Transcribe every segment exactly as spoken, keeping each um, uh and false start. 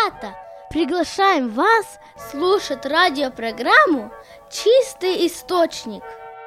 Ребята, приглашаем вас слушать радиопрограмму «Чистый источник».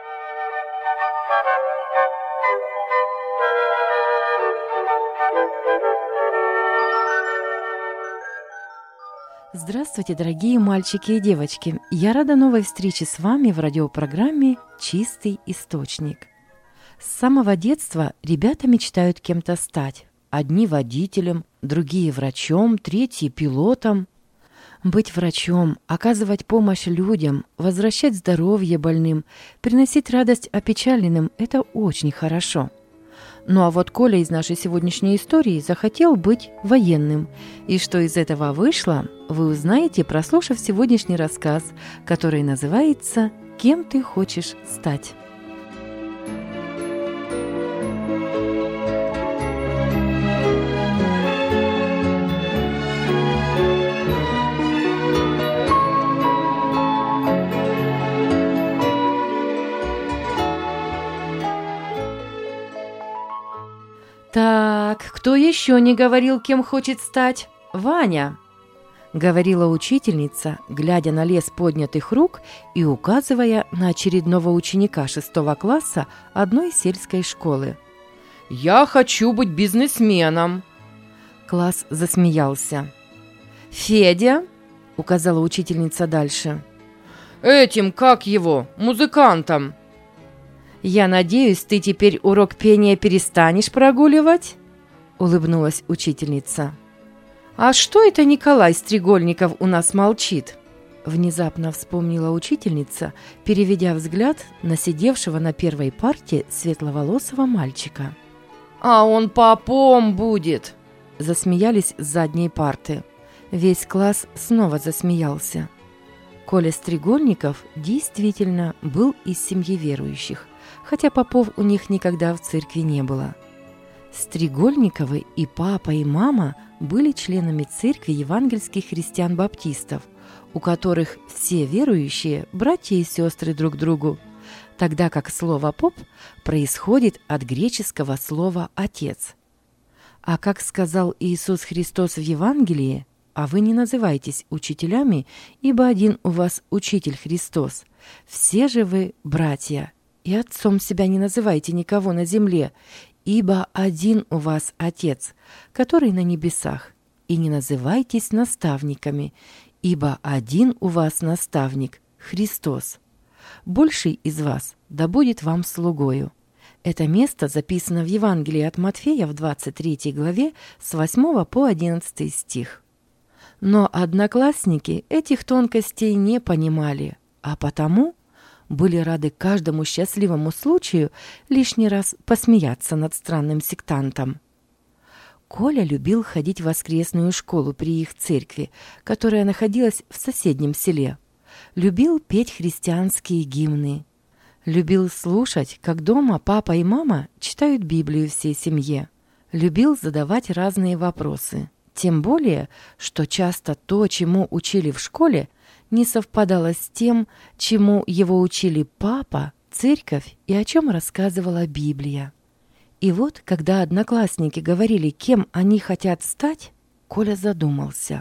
Здравствуйте, дорогие мальчики и девочки! Я рада новой встрече с вами в радиопрограмме «Чистый источник». С самого детства ребята мечтают кем-то стать. Одни водителем, другие врачом, третьи пилотом. Быть врачом, оказывать помощь людям, возвращать здоровье больным, приносить радость опечаленным – это очень хорошо. Ну а вот Коля из нашей сегодняшней истории захотел быть военным. И что из этого вышло, вы узнаете, прослушав сегодняшний рассказ, который называется «Кем ты хочешь стать?». «Так, кто еще не говорил, кем хочет стать? Ваня!» — говорила учительница, глядя на лес поднятых рук и указывая на очередного ученика шестого класса одной сельской школы. «Я хочу быть бизнесменом!» Класс засмеялся. «Федя!» — указала учительница дальше. «Этим, как его, музыкантом!» «Я надеюсь, ты теперь урок пения перестанешь прогуливать?» — улыбнулась учительница. «А что это Николай Стрегольников у нас молчит?» — внезапно вспомнила учительница, переведя взгляд на сидевшего на первой парте светловолосого мальчика. «А он попом будет!» — засмеялись с задней парты. Весь класс снова засмеялся. Коля Стрегольников действительно был из семьи верующих, хотя попов у них никогда в церкви не было. Стрегольниковы и папа, и мама были членами церкви евангельских христиан-баптистов, у которых все верующие – братья и сестры друг другу, тогда как слово «поп» происходит от греческого слова «отец». А как сказал Иисус Христос в Евангелии, «А вы не называйтесь учителями, ибо один у вас учитель Христос, все же вы братья». И отцом себя не называйте никого на земле, ибо один у вас Отец, который на небесах. И не называйтесь наставниками, ибо один у вас наставник, Христос. Больший из вас да будет вам слугою». Это место записано в Евангелии от Матфея в двадцать третьей главе с восьмого по одиннадцатый стих. Но одноклассники этих тонкостей не понимали, а потому были рады каждому счастливому случаю лишний раз посмеяться над странным сектантом. Коля любил ходить в воскресную школу при их церкви, которая находилась в соседнем селе. Любил петь христианские гимны. Любил слушать, как дома папа и мама читают Библию всей семье. Любил задавать разные вопросы. Тем более, что часто то, чему учили в школе, не совпадало с тем, чему его учили папа, церковь и о чем рассказывала Библия. И вот, когда одноклассники говорили, кем они хотят стать, Коля задумался.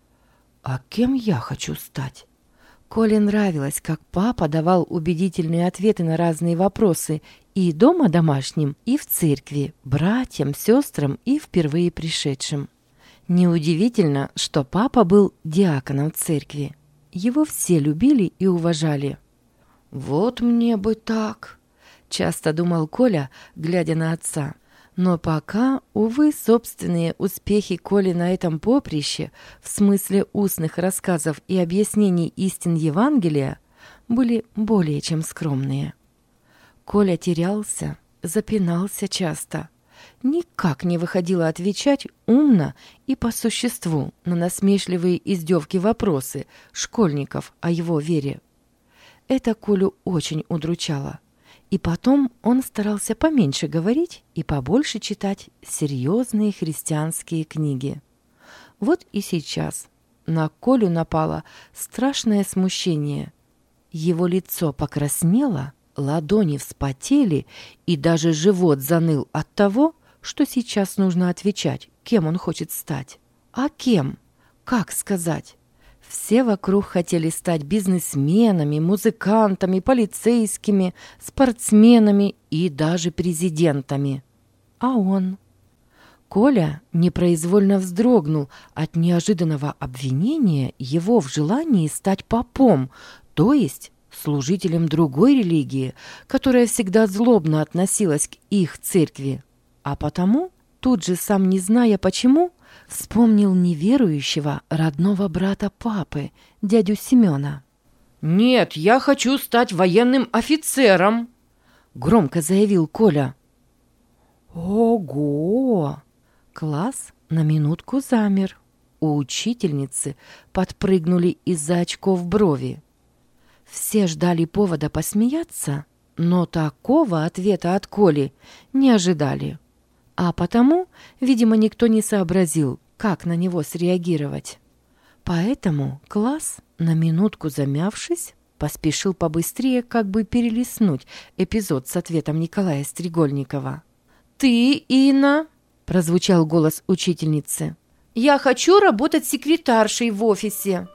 «А кем я хочу стать?» Коле нравилось, как папа давал убедительные ответы на разные вопросы и дома домашним, и в церкви, братьям, сестрам и впервые пришедшим. Неудивительно, что папа был диаконом в церкви. Его все любили и уважали. «Вот мне бы так!» — часто думал Коля, глядя на отца. Но пока, увы, собственные успехи Коли на этом поприще, в смысле устных рассказов и объяснений истин Евангелия, были более чем скромные. Коля терялся, запинался часто. Никак не выходило отвечать умно и по существу на насмешливые издевки-вопросы школьников о его вере. Это Колю очень удручало. И потом он старался поменьше говорить и побольше читать серьезные христианские книги. Вот и сейчас на Колю напало страшное смущение. Его лицо покраснело, ладони вспотели, и даже живот заныл от того, что сейчас нужно отвечать, кем он хочет стать. А кем? как сказать? Все вокруг хотели стать бизнесменами, музыкантами, полицейскими, спортсменами и даже президентами. А он? Коля непроизвольно вздрогнул от неожиданного обвинения его в желании стать попом, то есть служителем другой религии, которая всегда злобно относилась к их церкви. А потому, тут же сам не зная почему, вспомнил неверующего родного брата папы, дядю Семена. «Нет, я хочу стать военным офицером!» — громко заявил Коля. «Ого!» Класс на минутку замер. У учительницы подпрыгнули из-за очков брови. Все ждали повода посмеяться, но такого ответа от Коли не ожидали. А потому, видимо, никто не сообразил, как на него среагировать. Поэтому класс, на минутку замявшись, поспешил побыстрее как бы перелистнуть эпизод с ответом Николая Стрегольникова. «Ты, Инна?» – прозвучал голос учительницы. «Я хочу работать секретаршей в офисе».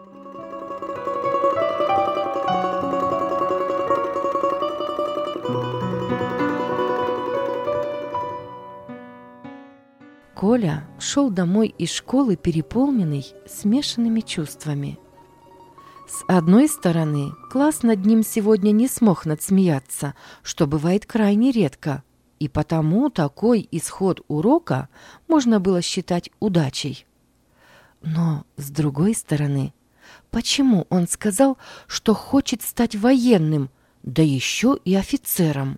Коля шел домой из школы, переполненный смешанными чувствами. С одной стороны, класс над ним сегодня не смог надсмеяться, что бывает крайне редко, и потому такой исход урока можно было считать удачей. Но, с другой стороны, почему он сказал, что хочет стать военным, да еще и офицером?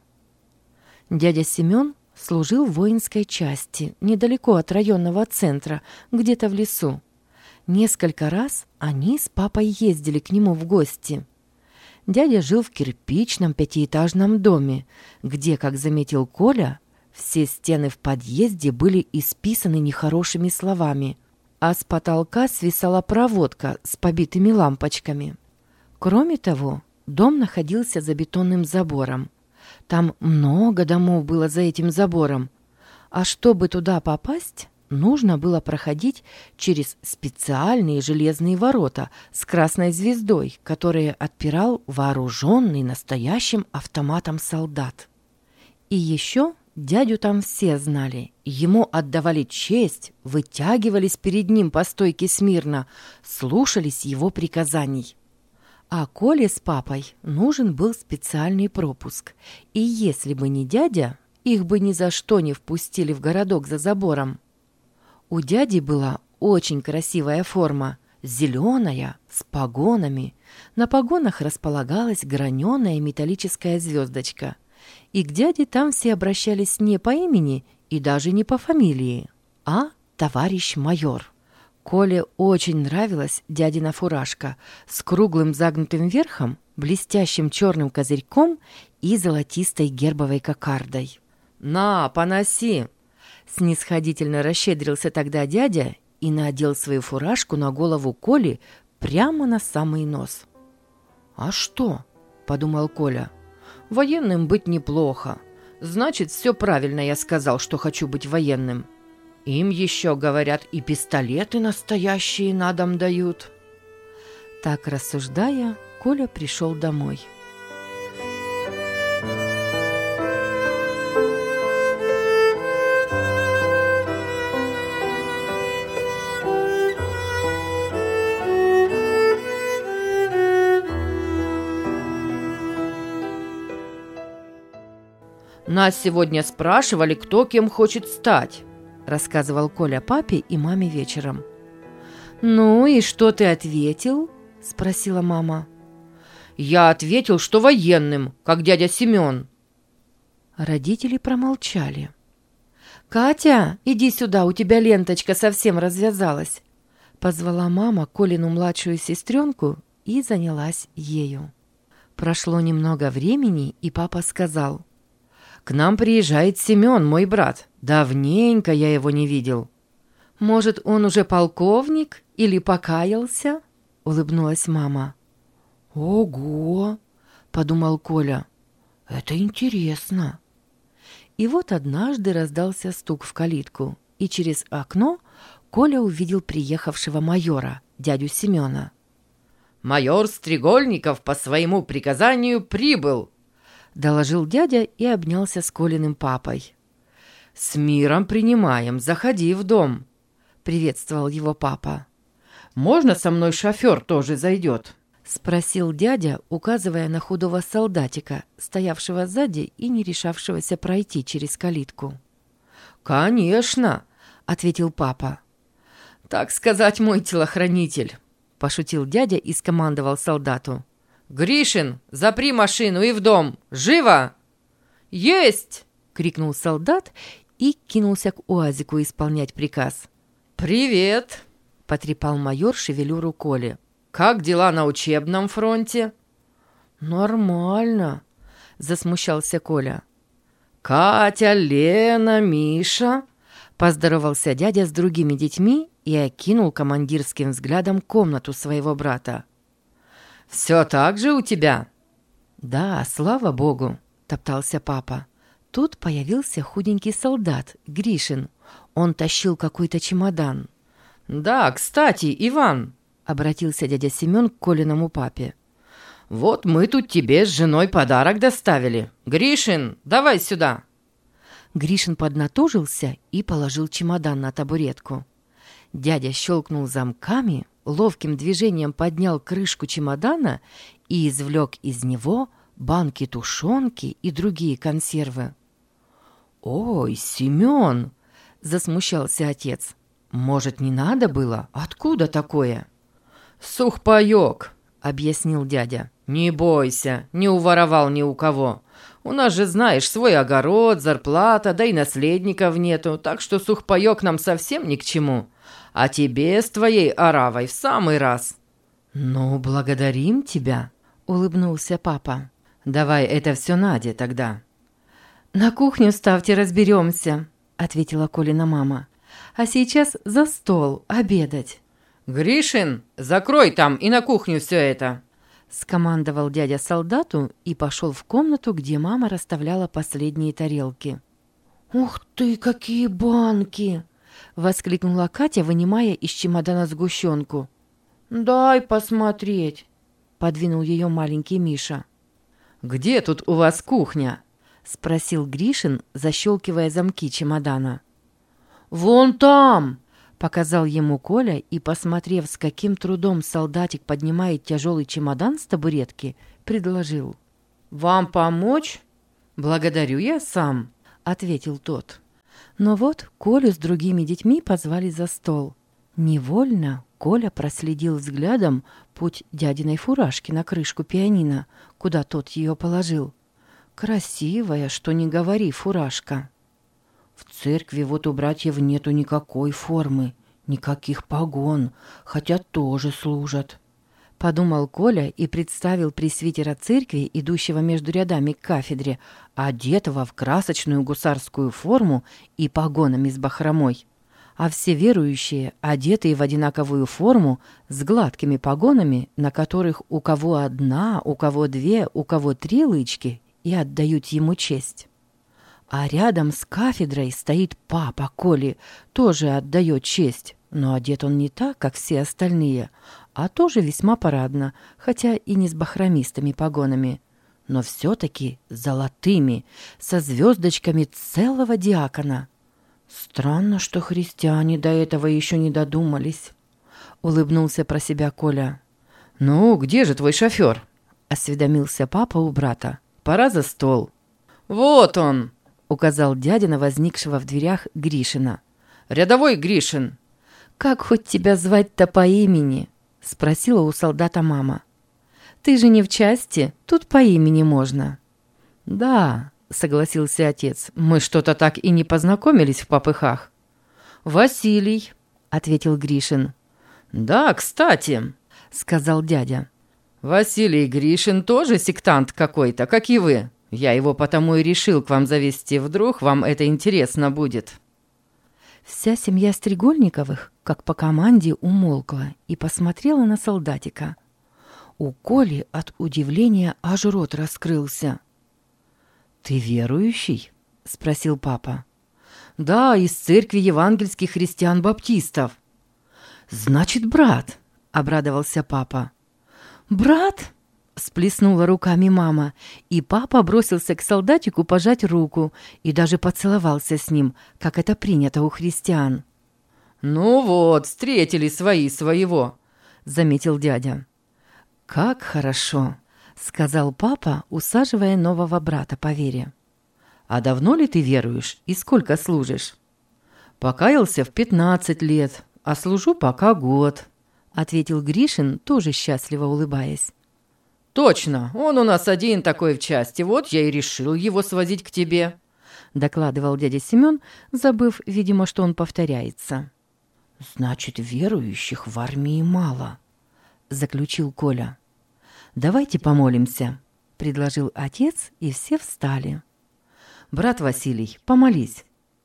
Дядя Семен служил в воинской части, недалеко от районного центра, где-то в лесу. Несколько раз они с папой ездили к нему в гости. Дядя жил в кирпичном пятиэтажном доме, где, как заметил Коля, все стены в подъезде были исписаны нехорошими словами, а с потолка свисала проводка с побитыми лампочками. Кроме того, дом находился за бетонным забором. Там много домов было за этим забором, а чтобы туда попасть, нужно было проходить через специальные железные ворота с красной звездой, которые отпирал вооруженный настоящим автоматом солдат. И еще дядю там все знали, ему отдавали честь, вытягивались перед ним по стойке смирно, слушались его приказаний. А Коле с папой нужен был специальный пропуск, и если бы не дядя, их бы ни за что не впустили в городок за забором. У дяди была очень красивая форма, зеленая, с погонами. На погонах располагалась граненая металлическая звездочка. И к дяде там все обращались не по имени и даже не по фамилии, а товарищ майор. Коле очень нравилась дядина фуражка с круглым загнутым верхом, блестящим черным козырьком и золотистой гербовой кокардой. «На, поноси!» Снисходительно расщедрился тогда дядя и надел свою фуражку на голову Коли прямо на самый нос. «А что?» – подумал Коля. «Военным быть неплохо. Значит, все правильно я сказал, что хочу быть военным. Им еще, говорят, и пистолеты настоящие на дом дают». Так рассуждая, Коля пришел домой. «Нас сегодня спрашивали, кто кем хочет стать», — рассказывал Коля папе и маме вечером. «Ну и что ты ответил?» — спросила мама. «Я ответил, что военным, как дядя Семен». Родители промолчали. «Катя, иди сюда, у тебя ленточка совсем развязалась», — позвала мама Колину младшую сестренку и занялась ею. Прошло немного времени, и папа сказал: «К нам приезжает Семен, мой брат. Давненько я его не видел». «Может, он уже полковник или покаялся?» — улыбнулась мама. «Ого!» — подумал Коля. «Это интересно». И вот однажды раздался стук в калитку, и через окно Коля увидел приехавшего майора, дядю Семена. «Майор Стрегольников по своему приказанию прибыл», — доложил дядя и обнялся с Колиным папой. «С миром принимаем, заходи в дом», — приветствовал его папа. «Можно со мной шофер тоже зайдет?» — спросил дядя, указывая на худого солдатика, стоявшего сзади и не решавшегося пройти через калитку. «Конечно», — ответил папа. «Так сказать, мой телохранитель», — пошутил дядя и скомандовал солдату. «Гришин, запри машину и в дом! Живо!» «Есть!» — крикнул солдат и кинулся к УАЗику исполнять приказ. «Привет!» — потрепал майор шевелюру Коли. «Как дела на учебном фронте?» «Нормально», — засмущался Коля. «Катя, Лена, Миша?» — поздоровался дядя с другими детьми и окинул командирским взглядом комнату своего брата. «Все так же у тебя?» «Да, слава богу», — топтался папа. Тут появился худенький солдат, Гришин. Он тащил какой-то чемодан. «Да, кстати, Иван», — обратился дядя Семен к Колиному папе. «Вот мы тут тебе с женой подарок доставили. Гришин, давай сюда». Гришин поднатужился и положил чемодан на табуретку. Дядя щелкнул замками, ловким движением поднял крышку чемодана и извлек из него банки тушенки и другие консервы. «Ой, Семен!» — засмущался отец. «Может, не надо было? Откуда такое?» «Сухпайок», — объяснил дядя. «Не бойся, не уворовал ни у кого. У нас же, знаешь, свой огород, зарплата, да и наследников нету, так что сухпайок нам совсем ни к чему. А тебе с твоей оравой в самый раз». «Ну, благодарим тебя», — улыбнулся папа. «Давай это все Наде тогда». «На кухню ставьте, разберемся», — ответила Колина мама. «А сейчас за стол обедать». «Гришин, закрой там и на кухню все это», — скомандовал дядя солдату и пошел в комнату, где мама расставляла последние тарелки. «Ух ты, какие банки!» — воскликнула Катя, вынимая из чемодана сгущенку. «Дай посмотреть», — подвинул ее маленький Миша. «Где тут у вас кухня?» — спросил Гришин, защелкивая замки чемодана. «Вон там!» — показал ему Коля и, посмотрев, с каким трудом солдатик поднимает тяжелый чемодан с табуретки, предложил. «Вам помочь?» «Благодарю, я сам», — ответил тот. Но вот Колю с другими детьми позвали за стол. Невольно Коля проследил взглядом путь дядиной фуражки на крышку пианино, куда тот ее положил. Красивая, что не говори, фуражка. В церкви вот у братьев нету никакой формы, никаких погон, хотя тоже служат. Подумал Коля и представил пресвитера церкви, идущего между рядами к кафедре, одетого в красочную гусарскую форму и погонами с бахромой. А все верующие, одетые в одинаковую форму, с гладкими погонами, на которых у кого одна, у кого две, у кого три лычки, и отдают ему честь. А рядом с кафедрой стоит папа Коли, тоже отдает честь, но одет он не так, как все остальные, а тоже весьма парадно, хотя и не с бахромистыми погонами, но все-таки золотыми, со звездочками целого диакона. Странно, что христиане до этого еще не додумались, улыбнулся про себя Коля. «Ну, где же твой шофер?» — осведомился папа у брата. «Пора за стол». «Вот он!» — указал дядя на возникшего в дверях Гришина. «Рядовой Гришин!» «Как хоть тебя звать-то по имени?» — спросила у солдата мама. «Ты же не в части, тут по имени можно». «Да», — согласился отец, — «мы что-то так и не познакомились в попыхах». «Василий», — ответил Гришин. «Да, кстати», — сказал дядя. «Василий Гришин тоже сектант какой-то, как и вы. Я его потому и решил к вам завести, вдруг вам это интересно будет». Вся семья Стрегольниковых, как по команде, умолкла и посмотрела на солдатика. У Коли от удивления аж рот раскрылся. «Ты верующий?» — спросил папа. «Да, из церкви евангельских христиан-баптистов», «Значит, брат», — обрадовался папа. «Брат?» — сплеснула руками мама, и папа бросился к солдатику пожать руку и даже поцеловался с ним, как это принято у христиан. «Ну вот, встретили свои своего», — заметил дядя. «Как хорошо», — сказал папа, усаживая нового брата по вере. «А давно ли ты веруешь и сколько служишь?» «Покаялся в пятнадцать лет, а служу пока год», — ответил Гришин, тоже счастливо улыбаясь. «Точно, он у нас один такой в части, вот я и решил его свозить к тебе», — докладывал дядя Семен, забыв, видимо, что он повторяется. «Значит, верующих в армии мало», — заключил Коля. «Давайте помолимся», — предложил отец, и все встали. «Брат Василий, помолись».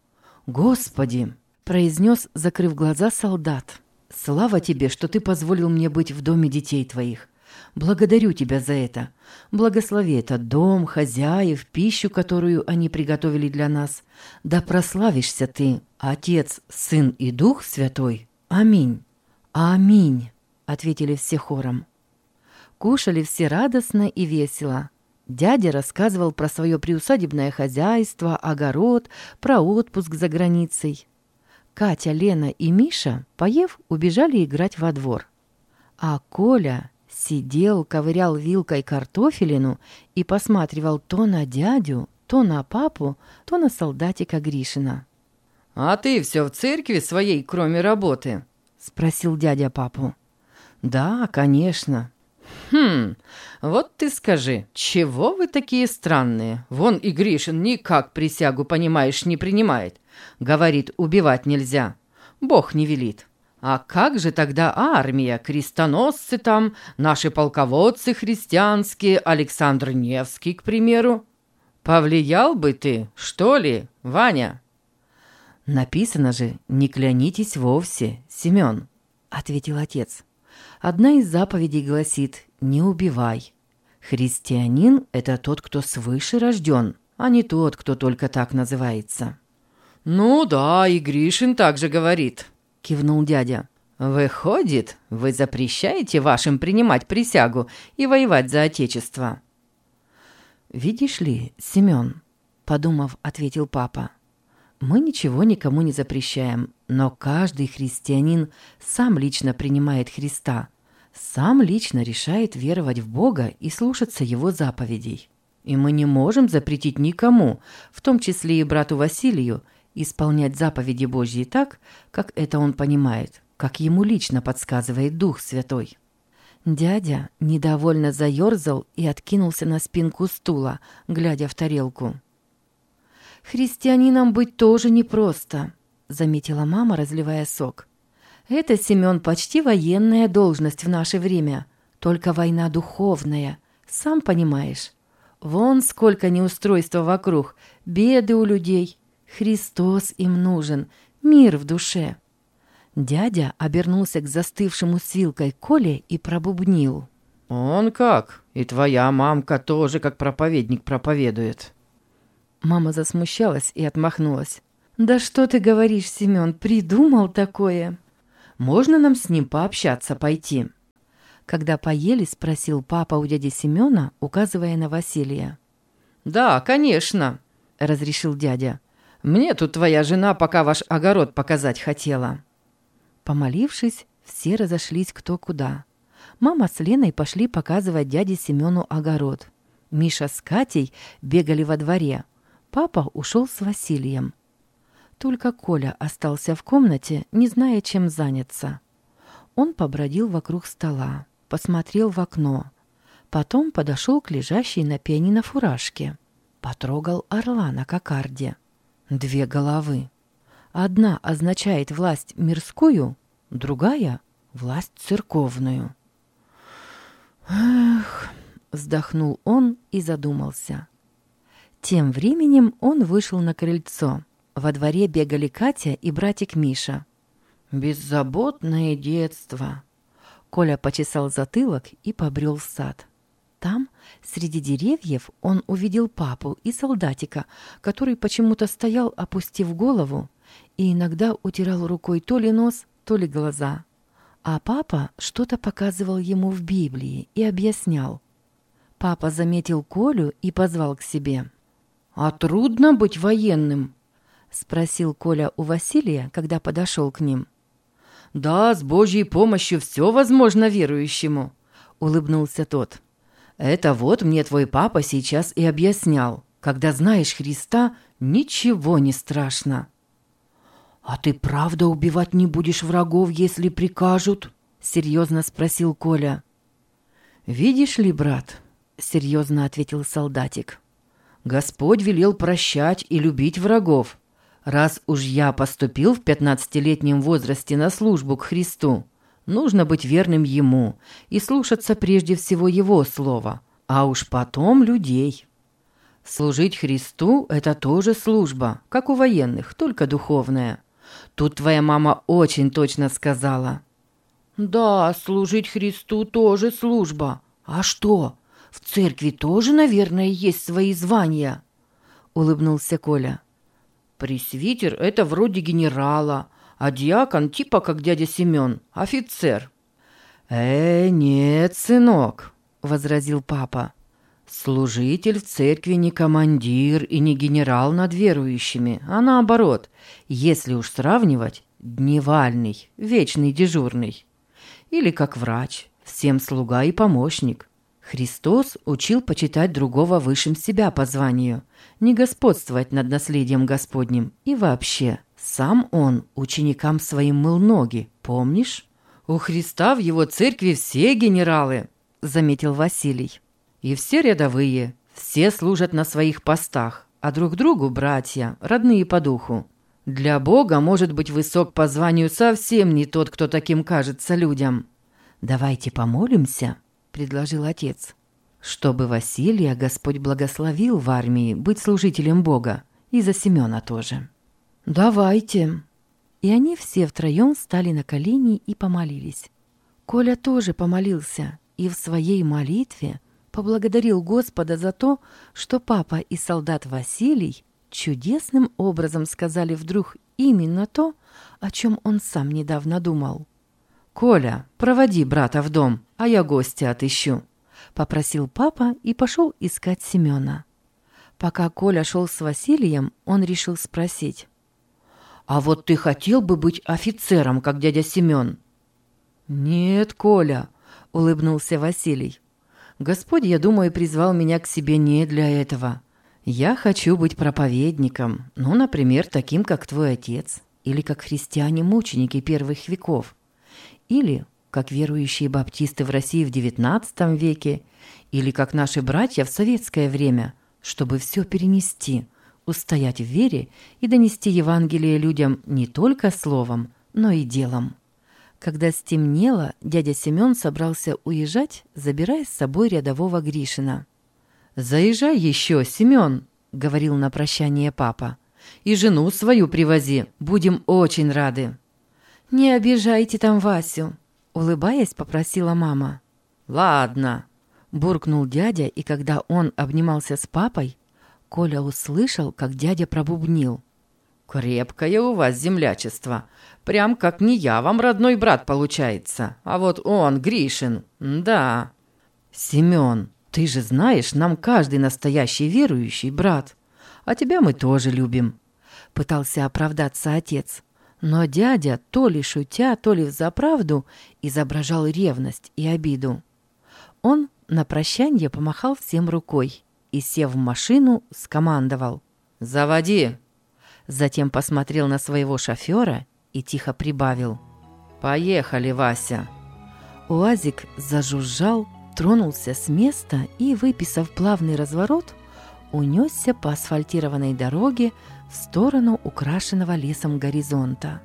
«Господи!» — произнес, закрыв глаза, солдат. «Слава тебе, что ты позволил мне быть в доме детей твоих. Благодарю тебя за это. Благослови этот дом, хозяев, пищу, которую они приготовили для нас. Да прославишься ты, Отец, Сын и Дух Святой. Аминь». «Аминь», — ответили все хором. Кушали все радостно и весело. Дядя рассказывал про свое приусадебное хозяйство, огород, про отпуск за границей. Катя, Лена и Миша, поев, убежали играть во двор. А Коля сидел, ковырял вилкой картофелину и посматривал то на дядю, то на папу, то на солдатика Гришина. «А ты все в церкви своей, кроме работы?» — спросил дядя папу. «Да, конечно». «Хм, вот ты скажи, чего вы такие странные? Вон и Гришин никак присягу, понимаешь, не принимает. Говорит, убивать нельзя. Бог не велит. А как же тогда армия, крестоносцы там, наши полководцы христианские, Александр Невский, к примеру? Повлиял бы ты, что ли, Ваня?» «Написано же, не клянитесь вовсе, Семен», — ответил отец. «Одна из заповедей гласит: не убивай. Христианин — это тот, кто свыше рожден, а не тот, кто только так называется». «Ну да, и Гришин также говорит», — кивнул дядя. «Выходит, вы запрещаете вашим принимать присягу и воевать за Отечество?» «Видишь ли, Семен», — подумав, ответил папа, «мы ничего никому не запрещаем, но каждый христианин сам лично принимает Христа, сам лично решает веровать в Бога и слушаться Его заповедей. И мы не можем запретить никому, в том числе и брату Василию, исполнять заповеди Божьи так, как это он понимает, как ему лично подсказывает Дух Святой». Дядя недовольно заерзал и откинулся на спинку стула, глядя в тарелку. «Христианином быть тоже непросто», — заметила мама, разливая сок. «Это, Семен, почти военная должность в наше время, только война духовная, сам понимаешь. Вон сколько неустройства вокруг, беды у людей. Христос им нужен, мир в душе». Дядя обернулся к застывшему с вилкой Коле и пробубнил: «Он как? И твоя мамка тоже как проповедник проповедует». Мама засмущалась и отмахнулась. «Да что ты говоришь, Семен, придумал такое? Можно нам с ним пообщаться пойти?» Когда поели, спросил папа у дяди Семена, указывая на Василия. «Да, конечно», — разрешил дядя. «Мне тут твоя жена пока ваш огород показать хотела». Помолившись, все разошлись кто куда. Мама с Леной пошли показывать дяде Семену огород. Миша с Катей бегали во дворе. Папа ушел с Василием. Только Коля остался в комнате, не зная, чем заняться. Он побродил вокруг стола, посмотрел в окно. Потом подошел к лежащей на пианино фуражке. Потрогал орла на кокарде. Две головы. Одна означает власть мирскую, другая — власть церковную. «Эх!» — вздохнул он и задумался. Тем временем он вышел на крыльцо. Во дворе бегали Катя и братик Миша. «Беззаботное детство!» Коля почесал затылок и побрел в сад. Там, среди деревьев, он увидел папу и солдатика, который почему-то стоял, опустив голову, и иногда утирал рукой то ли нос, то ли глаза. А папа что-то показывал ему в Библии и объяснял. Папа заметил Колю и позвал к себе. «А трудно быть военным?» — спросил Коля у Василия, когда подошел к ним. «Да, с Божьей помощью все возможно верующему», — улыбнулся тот. «Это вот мне твой папа сейчас и объяснял. Когда знаешь Христа, ничего не страшно». «А ты правда убивать не будешь врагов, если прикажут?» — серьезно спросил Коля. «Видишь ли, брат», — серьезно ответил солдатик, «Господь велел прощать и любить врагов. Раз уж я поступил в пятнадцатилетнем возрасте на службу к Христу, нужно быть верным Ему и слушаться прежде всего Его слова, а уж потом людей. Служить Христу – это тоже служба, как у военных, только духовная. Тут твоя мама очень точно сказала». «Да, служить Христу тоже служба. А что, в церкви тоже, наверное, есть свои звания?» – улыбнулся Коля. «Пресвитер – это вроде генерала, а диакон типа как дядя Семен, офицер». «Э, нет, сынок», – возразил папа. «Служитель в церкви не командир и не генерал над верующими, а наоборот, если уж сравнивать, дневальный, вечный дежурный. Или как врач, всем слуга и помощник. Христос учил почитать другого высшим себя по званию, не господствовать над наследием Господним. И вообще, сам Он ученикам своим мыл ноги, помнишь?» «У Христа в его церкви все генералы», — заметил Василий. «И все рядовые, все служат на своих постах, а друг другу братья, родные по духу. Для Бога может быть высок по званию совсем не тот, кто таким кажется людям». «Давайте помолимся», — предложил отец, «чтобы Василия Господь благословил в армии быть служителем Бога, и за Семена тоже». «Давайте». И они все втроем встали на колени и помолились. Коля тоже помолился и в своей молитве поблагодарил Господа за то, что папа и солдат Василий чудесным образом сказали вдруг именно то, о чем он сам недавно думал. «Коля, проводи брата в дом, а я гостя отыщу», — попросил папа и пошел искать Семена. Пока Коля шел с Василием, он решил спросить. «А вот ты хотел бы быть офицером, как дядя Семен?» «Нет, Коля», — улыбнулся Василий. «Господь, я думаю, призвал меня к себе не для этого. Я хочу быть проповедником, ну, например, таким, как твой отец, или как христиане-мученики первых веков, или как верующие баптисты в России в девятнадцатом веке, или как наши братья в советское время, чтобы все перенести, устоять в вере и донести Евангелие людям не только словом, но и делом». Когда стемнело, дядя Семен собрался уезжать, забирая с собой рядового Гришина. «Заезжай еще, Семен», — говорил на прощание папа. «И жену свою привози, будем очень рады». «Не обижайте там Васю», — улыбаясь, попросила мама. «Ладно», — буркнул дядя, и когда он обнимался с папой, Коля услышал, как дядя пробубнил. «Крепкое у вас землячество. Прям как не я вам родной брат получается, а вот он, Гришин, да». «Семен, ты же знаешь, нам каждый настоящий верующий брат, а тебя мы тоже любим», — пытался оправдаться отец. Но дядя, то ли шутя, то ли взаправду, изображал ревность и обиду. Он на прощанье помахал всем рукой и, сев в машину, скомандовал: «Заводи!» Затем посмотрел на своего шофера и тихо прибавил: «Поехали, Вася!» УАЗик зажужжал, тронулся с места и, выписав плавный разворот, унесся по асфальтированной дороге в сторону украшенного лесом горизонта.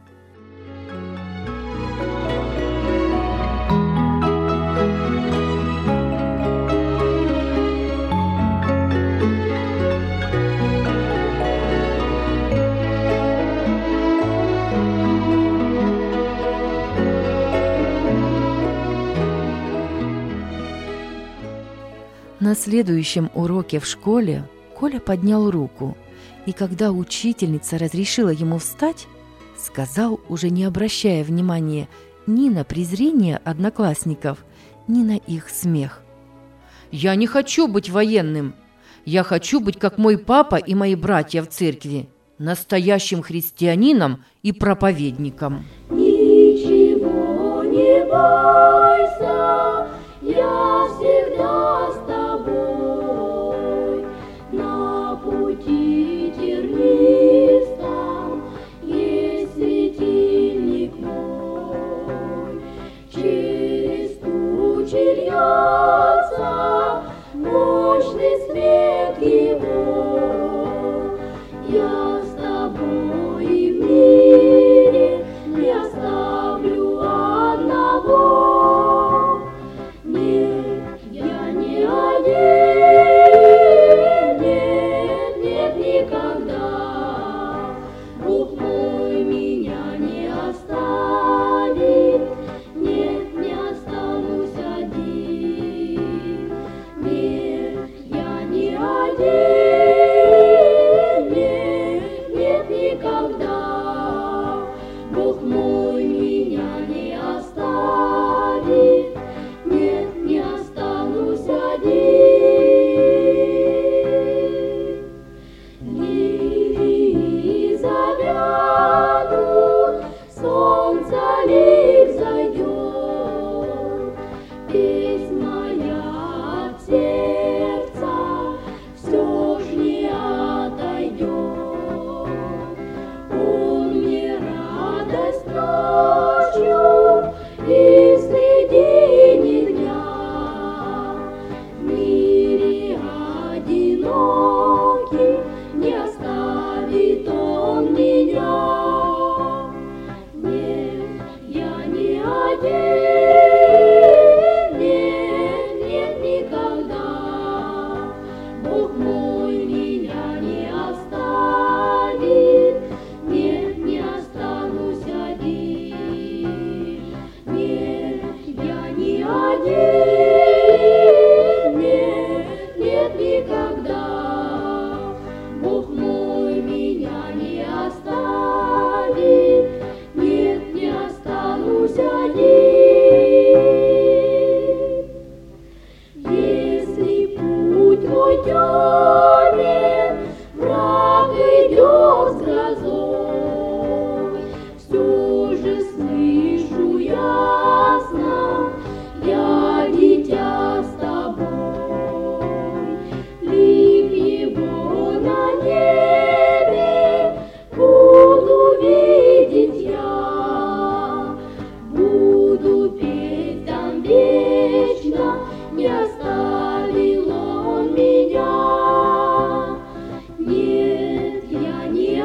На следующем уроке в школе Коля поднял руку, и когда учительница разрешила ему встать, сказал, уже не обращая внимания ни на презрение одноклассников, ни на их смех. «Я не хочу быть военным. Я хочу быть, как мой папа и мои братья в церкви, настоящим христианином и проповедником». Ничего не бойся, я всегда с тобой. На пути тернистом есть светильник мой. Через тучи льется мощный свет его. Я с тобой и в мире не оставлю одного. Нет, я не один, нет, нет, никогда. Бог мой меня не оставит, нет, не останусь один. Нет, я не один, нет, нет, никогда. Бог мой меня не оставит, нет, не останусь один. Лилии завянут, солнце лишь зайдет, песнь моя от сердца все ж не отойдет. Он мне радость ночью и среди ни дня. В мире одинокий не оставит он меня. Нет, я не один, нет, нет, никогда. Бог мой меня не оставит, нет, не останусь один. Нет, я не один, нет, нет, никогда. Бог мой меня не оставит, нет, не останусь один. Если путь мой темен, враг идет с грозой, все же слышу ясно, я дитя с тобой. Лик его на небе буду видеть я, буду петь там вечно, не оставил он меня. Нет, я не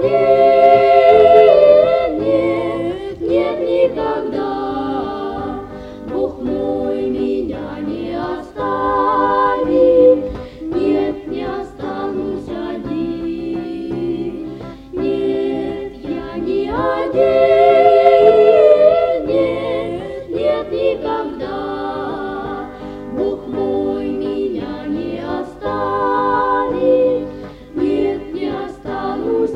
один, нет, нет, никогда. Бог мой меня не оставит, нет, не останусь один. Нет, я не один, нет, нет, никогда. Бог мой меня не оставит, нет, не останусь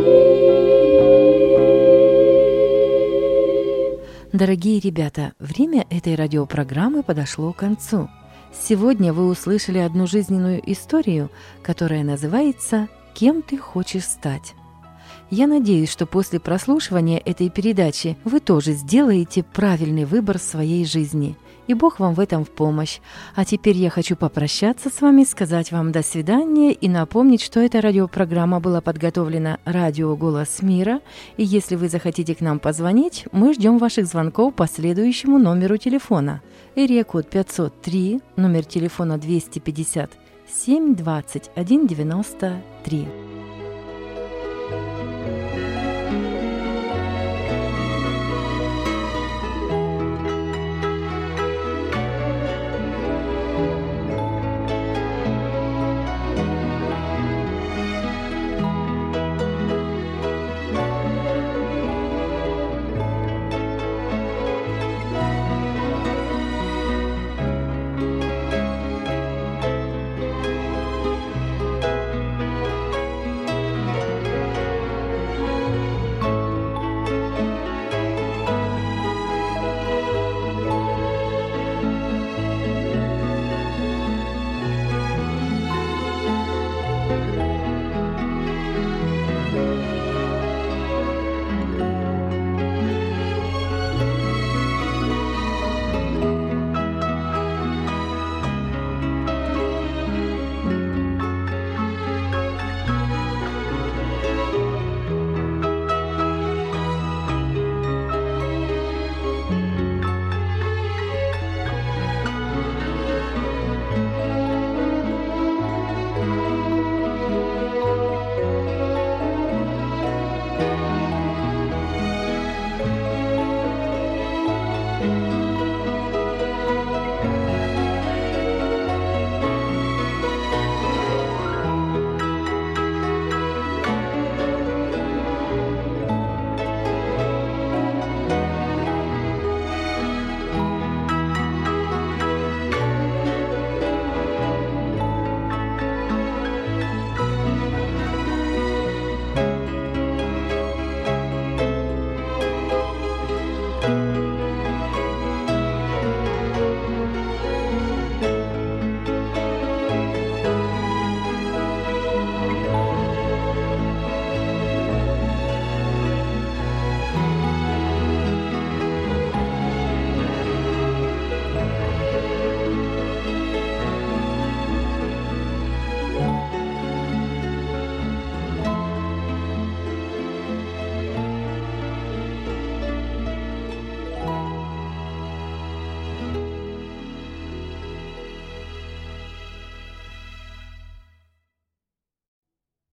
один. Дорогие ребята, время этой радиопрограммы подошло к концу. Сегодня вы услышали одну жизненную историю, которая называется «Кем ты хочешь стать?». Я надеюсь, что после прослушивания этой передачи вы тоже сделаете правильный выбор в своей жизни, и Бог вам в этом в помощь. А теперь я хочу попрощаться с вами, сказать вам до свидания и напомнить, что эта радиопрограмма была подготовлена радио «Голос мира», и если вы захотите к нам позвонить, мы ждем ваших звонков по следующему номеру телефона. Эрия-код пятьсот три, номер телефона двести пятьдесят семь двадцать один девяносто три.